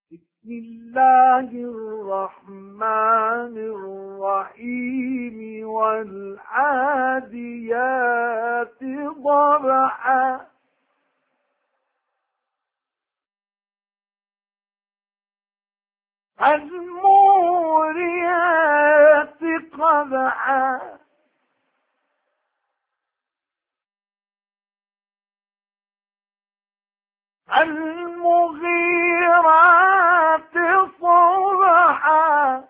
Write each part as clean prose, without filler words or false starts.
بسم الله الرحمن الرحيم والعاديات ضبحا فالموريات قدحا المغيرات صبحا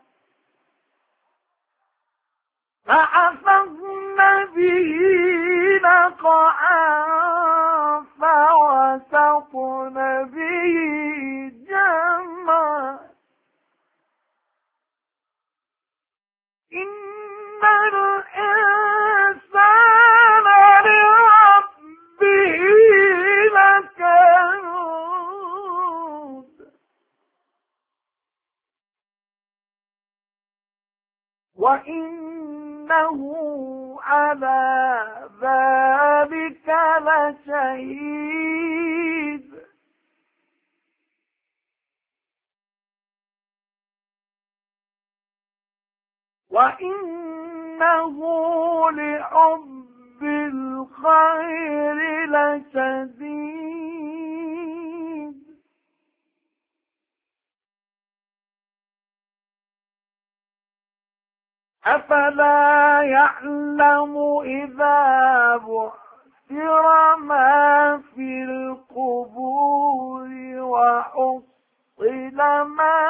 فأثرن به نقعا فوسطن به جمعا إن الإنسان لربه لكنود وإنه على ذلك لشهيد وإنه لحب الخير لشديد أفلا يعلم إذا بعثر ما في القبور وحصل ما